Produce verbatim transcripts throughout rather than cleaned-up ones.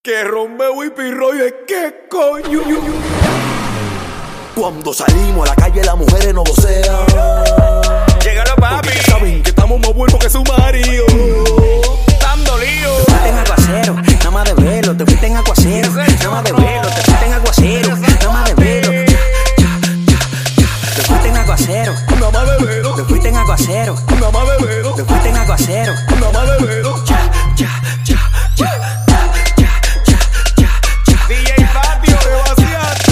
Que Romeo y Pirroide, ¿qué coño? Cuando salimos a la calle las mujeres nos vocean. Llegalo, papi. Porque saben que estamos más buenos que su marido. Dando lío. Te fuiste en aguacero, nada más de velo. Te fuiste en aguacero, nada más de velo. Te fuiste en aguacero, nada más de velo. Te fuiste en aguacero, nada más de velo. Te fuiste en aguacero, nada más de velo. Te fuiste en aguacero, nada más de velo. Ya, ya, ya, ya. D J Patio, te vaciaste.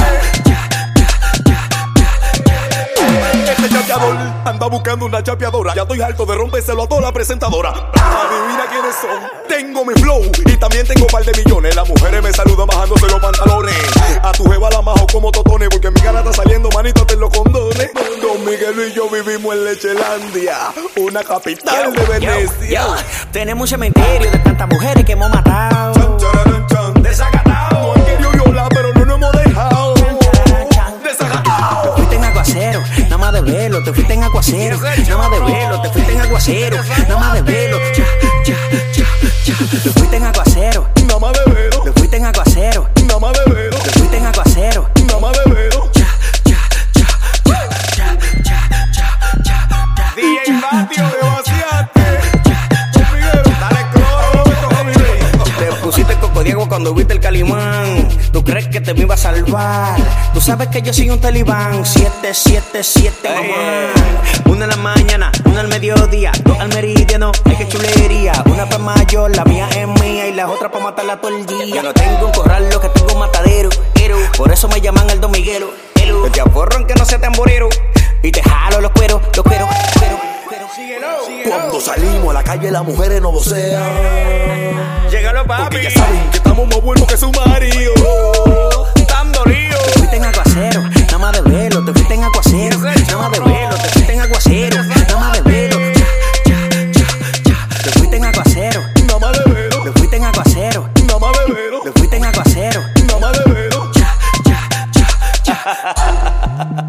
Este chapeador anda buscando una chapeadora. Ya estoy harto de rompérselo a toda la presentadora. Adivina quiénes son. Tengo mi flow y también tengo par de millones. Las mujeres me saludan bajándose los pantalones. A tu jeva la majo como totones, porque mi cara está saliendo manito en los condones. Don Miguel y yo vivimos en Lechelandia, una capital de Venecia. Yo, yo. Tenemos un cementerio de tantas mujeres que hemos matado. Chan, chararán, chan. desacatado. No han querido violar, pero no nos hemos dejado. Desacatado. Te fuiste en aguacero, nada más de velo. Te fuiste en aguacero, nada más de velo. Te fuiste en aguacero, nada más de velo. Ya, ya, ya, ya. Te fuiste en aguacero, nada más de velo. Te fuiste en aguacero, nada más de velo. Te fuiste en aguacero, nada más de velo. Ya, ya, ya, ya, ya, ya, ya, ya. D J Patio, te vaciaste. dale cloro. Te pusiste cocodiego cuando viste el Calimán. Tú crees que te me iba a salvar. Tú sabes que yo soy un talibán. Siete, siete, siete, mamá. Una en la mañana, una al mediodía, dos al meridiano. Ay, qué chulería. Una pa' mayor, la mía es mía y la otra pa' matarla todo el día. Yo no tengo un corral, lo que tengo un matadero. Por eso me llaman el Don Miguelo. Yo te aforro aunque no sea tamborero. Y te jalo los cueros, los cueros, cueros, cueros. Síguelo, Cuando salimos a la calle las mujeres nos vocean. Llegalo, papi. Porque ya saben que estamos más buenos que su marido. Dando lío. Te fuiste en aguacero, nada más de velo. Te fuiste en aguacero, nada más de velo. Te fuiste en aguacero, nada más de velo. Ya, ya, ya, ya. Te fuiste en aguacero, Nada más de velo. te fuiste en aguacero, Nada más de velo. te fuiste en aguacero. Nada más de velo. Ya, ya, ya, ya.